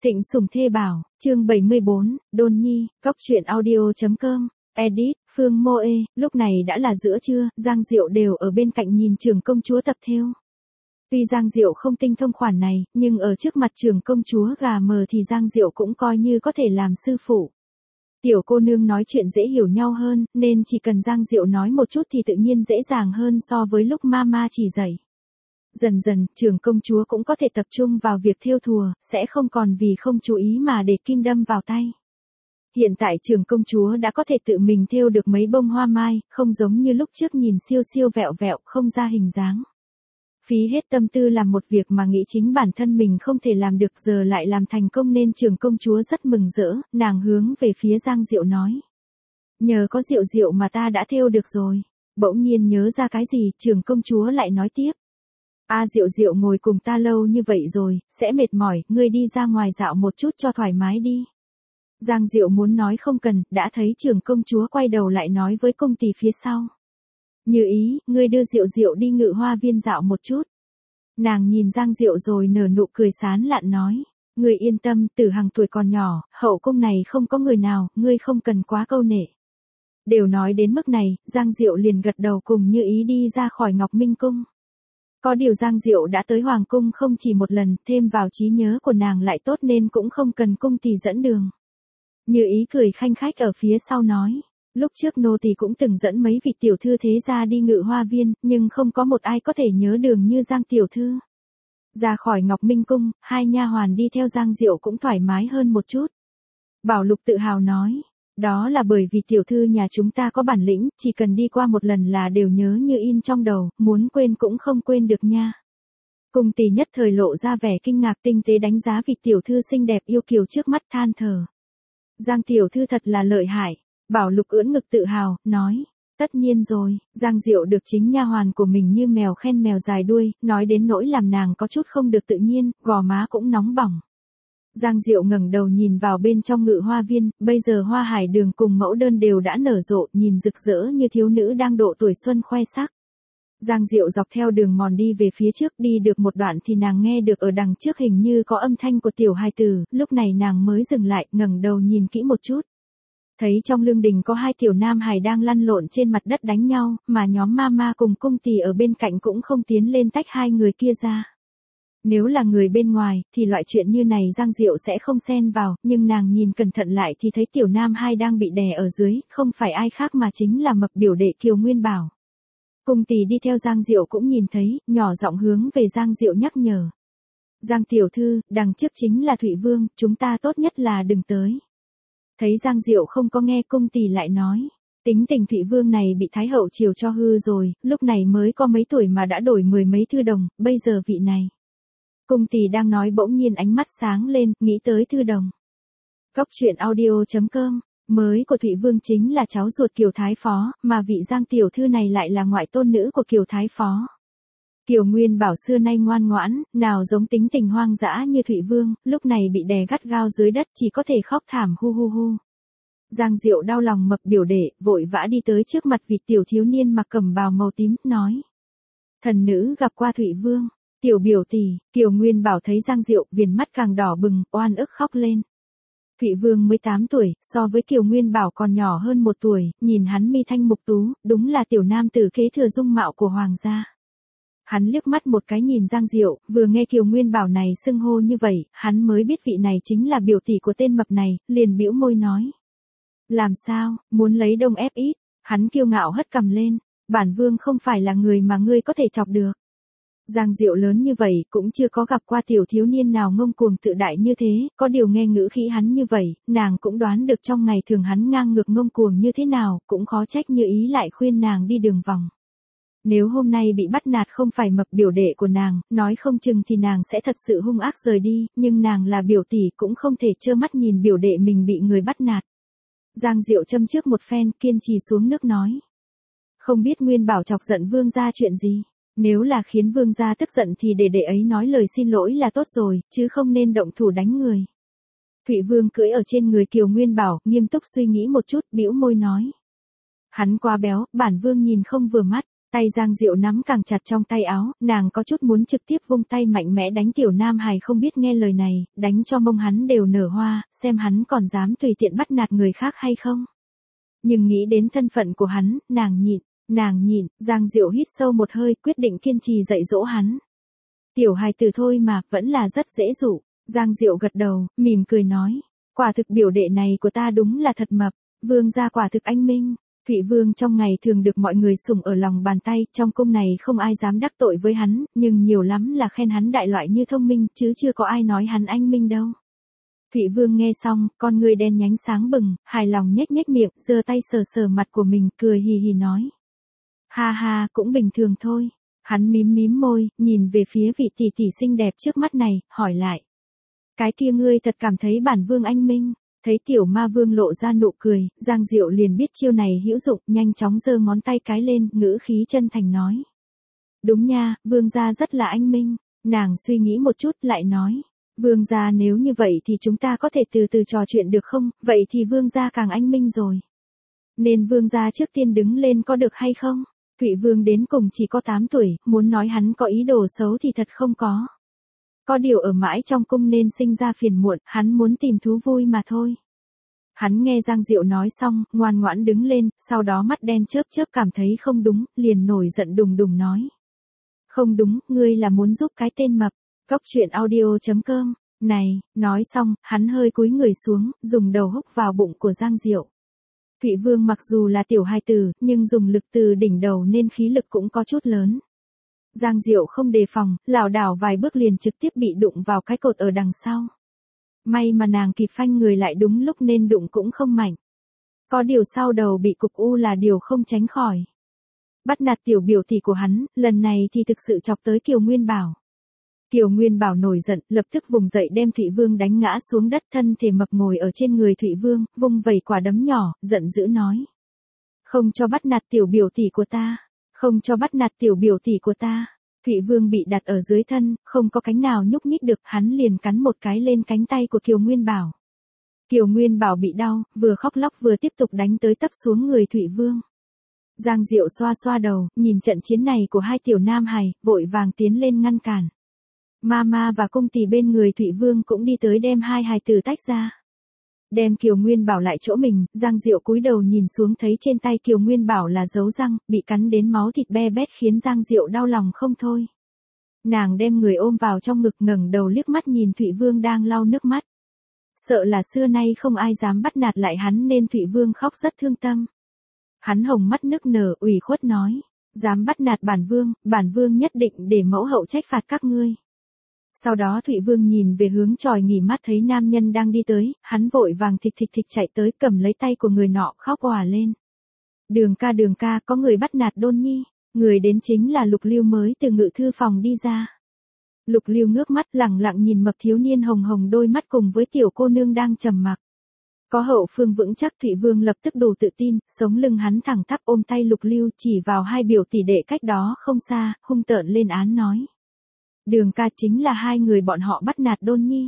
Thịnh Sủng Thê Bảo, chương 74, Đôn Nhi, Góc truyện audio.com, edit, Phương Mô Ê, lúc này đã là giữa trưa, Giang Diệu đều ở bên cạnh nhìn trưởng công chúa tập thêu. Tuy Giang Diệu không tinh thông khoản này, nhưng ở trước mặt trưởng công chúa gà mờ thì Giang Diệu cũng coi như có thể làm sư phụ. Tiểu cô nương nói chuyện dễ hiểu nhau hơn, nên chỉ cần Giang Diệu nói một chút thì tự nhiên dễ dàng hơn so với lúc mama chỉ dạy. Dần dần, trưởng công chúa cũng có thể tập trung vào việc thêu thùa, sẽ không còn vì không chú ý mà để kim đâm vào tay. Hiện tại trưởng công chúa đã có thể tự mình thêu được mấy bông hoa mai, không giống như lúc trước nhìn siêu siêu vẹo vẹo, không ra hình dáng. Phí hết tâm tư làm một việc mà nghĩ chính bản thân mình không thể làm được giờ lại làm thành công nên trưởng công chúa rất mừng rỡ, nàng hướng về phía Giang Diệu nói. Nhờ có Diệu Diệu mà ta đã thêu được rồi. Bỗng nhiên nhớ ra cái gì, trưởng công chúa lại nói tiếp. Diệu Diệu ngồi cùng ta lâu như vậy rồi, sẽ mệt mỏi, ngươi đi ra ngoài dạo một chút cho thoải mái đi. Giang Diệu muốn nói không cần, đã thấy trưởng công chúa quay đầu lại nói với công tỳ phía sau. Như ý, ngươi đưa Diệu Diệu đi Ngự Hoa Viên dạo một chút. Nàng nhìn Giang Diệu rồi nở nụ cười sán lạn nói. Ngươi yên tâm, Tử Hằng tuổi còn nhỏ, hậu cung này không có người nào, ngươi không cần quá câu nệ. Đều nói đến mức này, Giang Diệu liền gật đầu cùng Như ý đi ra khỏi Ngọc Minh Cung. Có điều Giang Diệu đã tới Hoàng Cung không chỉ một lần, thêm vào trí nhớ của nàng lại tốt nên cũng không cần cung tỳ dẫn đường. Như ý cười khanh khách ở phía sau nói, lúc trước nô tỳ cũng từng dẫn mấy vị tiểu thư thế gia đi Ngự Hoa Viên, nhưng không có một ai có thể nhớ đường như Giang tiểu thư. Ra khỏi Ngọc Minh Cung, hai nha hoàn đi theo Giang Diệu cũng thoải mái hơn một chút. Bảo Lục tự hào nói, đó là bởi vì tiểu thư nhà chúng ta có bản lĩnh, chỉ cần đi qua một lần là đều nhớ như in trong đầu, muốn quên cũng không quên được nha. Cung tỳ nhất thời lộ ra vẻ kinh ngạc tinh tế đánh giá vị tiểu thư xinh đẹp yêu kiều trước mắt than thở. Giang tiểu thư thật là lợi hại, Bảo Lục ưỡn ngực tự hào, nói. Tất nhiên rồi, Giang Diệu được chính nha hoàn của mình như mèo khen mèo dài đuôi, nói đến nỗi làm nàng có chút không được tự nhiên, gò má cũng nóng bỏng. Giang Diệu ngẩng đầu nhìn vào bên trong Ngự Hoa Viên, bây giờ hoa hải đường cùng mẫu đơn đều đã nở rộ, nhìn rực rỡ như thiếu nữ đang độ tuổi xuân khoe sắc. Giang Diệu dọc theo đường mòn đi về phía trước, đi được một đoạn thì nàng nghe được ở đằng trước hình như có âm thanh của tiểu hài tử, lúc này nàng mới dừng lại, ngẩng đầu nhìn kỹ một chút. Thấy trong lương đình có hai tiểu nam hài đang lăn lộn trên mặt đất đánh nhau, mà nhóm mama cùng cung tỳ ở bên cạnh cũng không tiến lên tách hai người kia ra. Nếu là người bên ngoài, thì loại chuyện như này Giang Diệu sẽ không xen vào, nhưng nàng nhìn cẩn thận lại thì thấy tiểu nam hai đang bị đè ở dưới, không phải ai khác mà chính là mập biểu đệ Kiều Nguyên Bảo. Cung tỳ đi theo Giang Diệu cũng nhìn thấy, nhỏ giọng hướng về Giang Diệu nhắc nhở. Giang tiểu thư, đằng trước chính là Thụy Vương, chúng ta tốt nhất là đừng tới. Thấy Giang Diệu không có nghe cung tỳ lại nói. Tính tình Thụy Vương này bị Thái hậu chiều cho hư rồi, lúc này mới có mấy tuổi mà đã đổi mười mấy thư đồng, bây giờ vị này. Cung tỳ đang nói bỗng nhiên ánh mắt sáng lên, nghĩ tới thư đồng. Góc truyện audio.com, mới của Thụy Vương chính là cháu ruột Kiều Thái Phó, mà vị Giang tiểu thư này lại là ngoại tôn nữ của Kiều Thái Phó. Kiều Nguyên Bảo xưa nay ngoan ngoãn, nào giống tính tình hoang dã như Thụy Vương, lúc này bị đè gắt gao dưới đất chỉ có thể khóc thảm hu hu hu. Giang Diệu đau lòng mập biểu đệ, vội vã đi tới trước mặt vị tiểu thiếu niên mặc cẩm bào màu tím, nói. Thần nữ gặp qua Thụy Vương. Tiểu biểu tỷ, Kiều Nguyên Bảo thấy Giang Diệu, viền mắt càng đỏ bừng, oan ức khóc lên. Thụy Vương 18 tuổi, so với Kiều Nguyên Bảo còn nhỏ hơn 1 tuổi, nhìn hắn mi thanh mục tú, đúng là tiểu nam tử kế thừa dung mạo của hoàng gia. Hắn liếc mắt một cái nhìn Giang Diệu, vừa nghe Kiều Nguyên Bảo này xưng hô như vậy, hắn mới biết vị này chính là biểu tỷ của tên mập này, liền bĩu môi nói. Làm sao, muốn lấy đông ép ít, hắn kiêu ngạo hất cằm lên, bản vương không phải là người mà ngươi có thể chọc được. Giang Diệu lớn như vậy cũng chưa có gặp qua tiểu thiếu niên nào ngông cuồng tự đại như thế, có điều nghe ngữ khí hắn như vậy, nàng cũng đoán được trong ngày thường hắn ngang ngược ngông cuồng như thế nào, cũng khó trách Như ý lại khuyên nàng đi đường vòng. Nếu hôm nay bị bắt nạt không phải mập biểu đệ của nàng, nói không chừng thì nàng sẽ thật sự hung ác rời đi, nhưng nàng là biểu tỷ cũng không thể trơ mắt nhìn biểu đệ mình bị người bắt nạt. Giang Diệu châm trước một phen, kiên trì xuống nước nói. Không biết Nguyên Bảo chọc giận vương gia chuyện gì? Nếu là khiến vương gia tức giận thì để đệ ấy nói lời xin lỗi là tốt rồi, chứ không nên động thủ đánh người. Thụy Vương cưỡi ở trên người Kiều Nguyên Bảo, nghiêm túc suy nghĩ một chút, bĩu môi nói. Hắn quá béo, bản vương nhìn không vừa mắt. Tay Giang Diệu nắm càng chặt trong tay áo, nàng có chút muốn trực tiếp vung tay mạnh mẽ đánh tiểu Nam Hải không biết nghe lời này, đánh cho mông hắn đều nở hoa, xem hắn còn dám tùy tiện bắt nạt người khác hay không. Nhưng nghĩ đến thân phận của hắn, nàng nhịn, Giang Diệu hít sâu một hơi, quyết định kiên trì dạy dỗ hắn. Tiểu hài tử thôi mà, vẫn là rất dễ dụ. Giang Diệu gật đầu, mỉm cười nói, quả thực biểu đệ này của ta đúng là thật mập, vương gia quả thực anh minh. Thụy Vương trong ngày thường được mọi người sủng ở lòng bàn tay, trong cung này không ai dám đắc tội với hắn, nhưng nhiều lắm là khen hắn đại loại như thông minh, chứ chưa có ai nói hắn anh minh đâu. Thụy Vương nghe xong, con người đen nhánh sáng bừng, hài lòng nhếch nhếch miệng, giơ tay sờ sờ mặt của mình, cười hì hì nói. Ha ha, cũng bình thường thôi. Hắn mím mím môi, nhìn về phía vị tỷ tỷ xinh đẹp trước mắt này, hỏi lại. Cái kia ngươi thật cảm thấy bản vương anh minh. Thấy tiểu ma vương lộ ra nụ cười, Giang Diệu liền biết chiêu này hữu dụng, nhanh chóng giơ ngón tay cái lên, ngữ khí chân thành nói. Đúng nha, vương gia rất là anh minh. Nàng suy nghĩ một chút lại nói. Vương gia nếu như vậy thì chúng ta có thể từ từ trò chuyện được không, vậy thì vương gia càng anh minh rồi. Nên vương gia trước tiên đứng lên có được hay không? Thụy Vương đến cùng chỉ có 8 tuổi, muốn nói hắn có ý đồ xấu thì thật không có. Có điều ở mãi trong cung nên sinh ra phiền muộn, hắn muốn tìm thú vui mà thôi. Hắn nghe Giang Diệu nói xong, ngoan ngoãn đứng lên, sau đó mắt đen chớp chớp cảm thấy không đúng, liền nổi giận đùng đùng nói. Không đúng, ngươi là muốn giúp cái tên mập. Cốc truyện audio.com, này, nói xong, hắn hơi cúi người xuống, dùng đầu húc vào bụng của Giang Diệu. Thụy Vương mặc dù là tiểu hài tử, nhưng dùng lực từ đỉnh đầu nên khí lực cũng có chút lớn. Giang Diệu không đề phòng, lảo đảo vài bước liền trực tiếp bị đụng vào cái cột ở đằng sau. May mà nàng kịp phanh người lại đúng lúc nên đụng cũng không mạnh. Có điều sau đầu bị cục u là điều không tránh khỏi. Bắt nạt tiểu biểu tỷ của hắn, lần này thì thực sự chọc tới Kiều Nguyên Bảo. Kiều Nguyên Bảo nổi giận, lập tức vùng dậy đem Thụy Vương đánh ngã xuống đất, thân thể mập ngồi ở trên người Thụy Vương, vung vẩy quả đấm nhỏ, giận dữ nói. Không cho bắt nạt tiểu biểu tỷ của ta, không cho bắt nạt tiểu biểu tỷ của ta. Thụy Vương bị đặt ở dưới thân, không có cánh nào nhúc nhích được, hắn liền cắn một cái lên cánh tay của Kiều Nguyên Bảo. Kiều Nguyên Bảo bị đau, vừa khóc lóc vừa tiếp tục đánh tới tấp xuống người Thụy Vương. Giang Diệu xoa xoa đầu, nhìn trận chiến này của hai tiểu nam hài, vội vàng tiến lên ngăn cản. Mama và cung tỷ bên người Thụy Vương cũng đi tới đem hai hài tử tách ra. Đem Kiều Nguyên Bảo lại chỗ mình, Giang Diệu cúi đầu nhìn xuống thấy trên tay Kiều Nguyên Bảo là dấu răng, bị cắn đến máu thịt be bét khiến Giang Diệu đau lòng không thôi. Nàng đem người ôm vào trong ngực, ngẩng đầu liếc mắt nhìn Thụy Vương đang lau nước mắt. Sợ là xưa nay không ai dám bắt nạt lại hắn nên Thụy Vương khóc rất thương tâm. Hắn hồng mắt nức nở, ủy khuất nói, dám bắt nạt bản vương nhất định để mẫu hậu trách phạt các ngươi. Sau đó Thụy Vương nhìn về hướng chòi nghỉ mát thấy nam nhân đang đi tới, hắn vội vàng thịch chạy tới cầm lấy tay của người nọ khóc òa lên. Đường ca, có người bắt nạt Đôn Nhi, người đến chính là Lục Lưu mới từ ngự thư phòng đi ra. Lục Lưu ngước mắt lẳng lặng nhìn mập thiếu niên hồng hồng đôi mắt cùng với tiểu cô nương đang trầm mặc. Có hậu phương vững chắc Thụy Vương lập tức đủ tự tin, sống lưng hắn thẳng tắp ôm tay Lục Lưu chỉ vào hai biểu tỷ đệ cách đó không xa, hung tợn lên án nói. Đường ca chính là hai người bọn họ bắt nạt Đôn Nhi.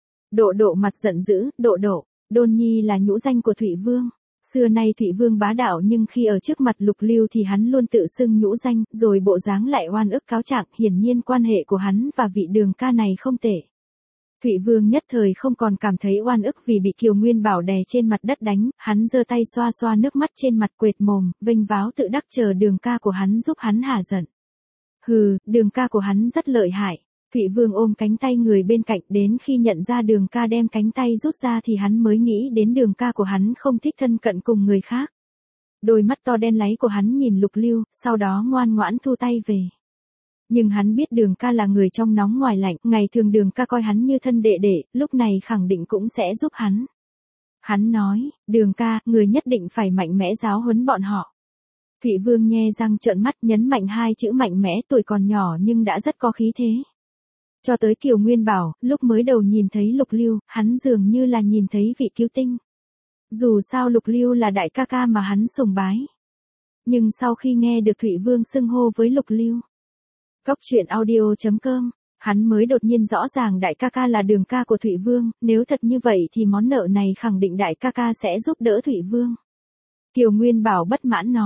Độ mặt giận dữ, Đôn Nhi là nhũ danh của Thụy Vương. Xưa nay Thụy Vương bá đạo nhưng khi ở trước mặt Lục Lưu thì hắn luôn tự xưng nhũ danh, rồi bộ dáng lại oan ức cáo trạng, hiển nhiên quan hệ của hắn và vị đường ca này không tệ. Thụy Vương nhất thời không còn cảm thấy oan ức vì bị Kiều Nguyên Bảo đè trên mặt đất đánh, hắn giơ tay xoa xoa nước mắt trên mặt quệt mồm, vênh váo tự đắc chờ đường ca của hắn giúp hắn hả giận. Hừ, đường ca của hắn rất lợi hại. Thụy Vương ôm cánh tay người bên cạnh, đến khi nhận ra đường ca đem cánh tay rút ra thì hắn mới nghĩ đến đường ca của hắn không thích thân cận cùng người khác. Đôi mắt to đen láy của hắn nhìn Lục Lưu, sau đó ngoan ngoãn thu tay về. Nhưng hắn biết đường ca là người trong nóng ngoài lạnh, ngày thường đường ca coi hắn như thân đệ đệ, lúc này khẳng định cũng sẽ giúp hắn. Hắn nói, đường ca, người nhất định phải mạnh mẽ giáo huấn bọn họ. Thụy Vương nhe răng trợn mắt nhấn mạnh hai chữ mạnh mẽ, tuổi còn nhỏ nhưng đã rất có khí thế. Cho tới Kiều Nguyên Bảo, lúc mới đầu nhìn thấy Lục Lưu, hắn dường như là nhìn thấy vị cứu tinh. Dù sao Lục Lưu là đại ca ca mà hắn sùng bái. Nhưng sau khi nghe được Thụy Vương xưng hô với Lục Lưu, Cốc truyện audio.com, hắn mới đột nhiên rõ ràng đại ca ca là đường ca của Thụy Vương, nếu thật như vậy thì món nợ này khẳng định đại ca ca sẽ giúp đỡ Thụy Vương. Kiều Nguyên Bảo bất mãn nói,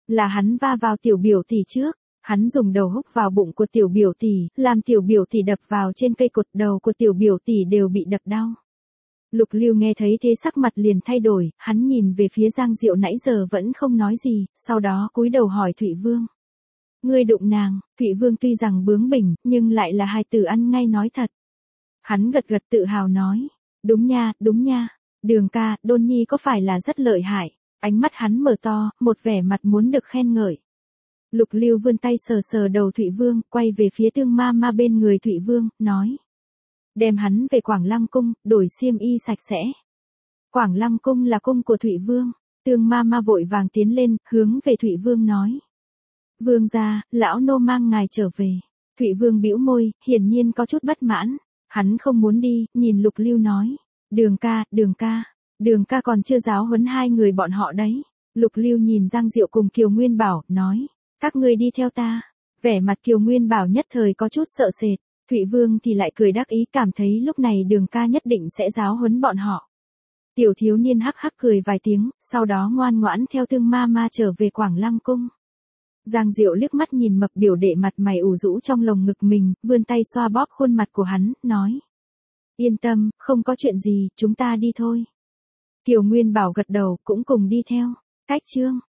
Là hắn va vào tiểu biểu tỷ trước. Hắn dùng đầu húc vào bụng của tiểu biểu tỷ, làm tiểu biểu tỷ đập vào trên cây cột, đầu của tiểu biểu tỷ đều bị đập đau. Lục Lưu nghe thấy thế sắc mặt liền thay đổi, hắn nhìn về phía Giang Diệu nãy giờ vẫn không nói gì, sau đó cúi đầu hỏi Thụy Vương. Ngươi đụng nàng? Thụy Vương tuy rằng bướng bỉnh, nhưng lại là hài tử ăn ngay nói thật. Hắn gật gật tự hào nói. Đúng nha, Đường ca, Đôn Nhi có phải là rất lợi hại? Ánh mắt hắn mở to, một vẻ mặt muốn được khen ngợi. Lục Lưu vươn tay sờ sờ đầu Thụy Vương, quay về phía Tương Ma Ma bên người Thụy Vương, nói. Đem hắn về Quảng Lăng Cung, đổi xiêm y sạch sẽ. Quảng Lăng Cung là cung của Thụy Vương. Tương Ma Ma vội vàng tiến lên, hướng về Thụy Vương nói. Vương gia, lão nô mang ngài trở về. Thụy Vương bĩu môi, hiển nhiên có chút bất mãn. Hắn không muốn đi, nhìn Lục Lưu nói. Đường ca còn chưa giáo huấn hai người bọn họ đấy. Lục Lưu nhìn Giang Diệu cùng Kiều Nguyên Bảo, nói. Các ngươi đi theo ta. Vẻ mặt Kiều Nguyên Bảo nhất thời có chút sợ sệt. Thụy Vương thì lại cười đắc ý, cảm thấy lúc này Đường ca nhất định sẽ giáo huấn bọn họ. Tiểu thiếu niên hắc hắc cười vài tiếng, sau đó ngoan ngoãn theo Tương Ma Ma trở về Quảng Lăng Cung. Giang Diệu liếc mắt nhìn mập biểu đệ mặt mày ủ rũ trong lồng ngực mình, vươn tay xoa bóp khuôn mặt của hắn, nói. Yên tâm, không có chuyện gì, chúng ta đi thôi. Kiều Nguyên Bảo gật đầu, cũng cùng đi theo. Cách chương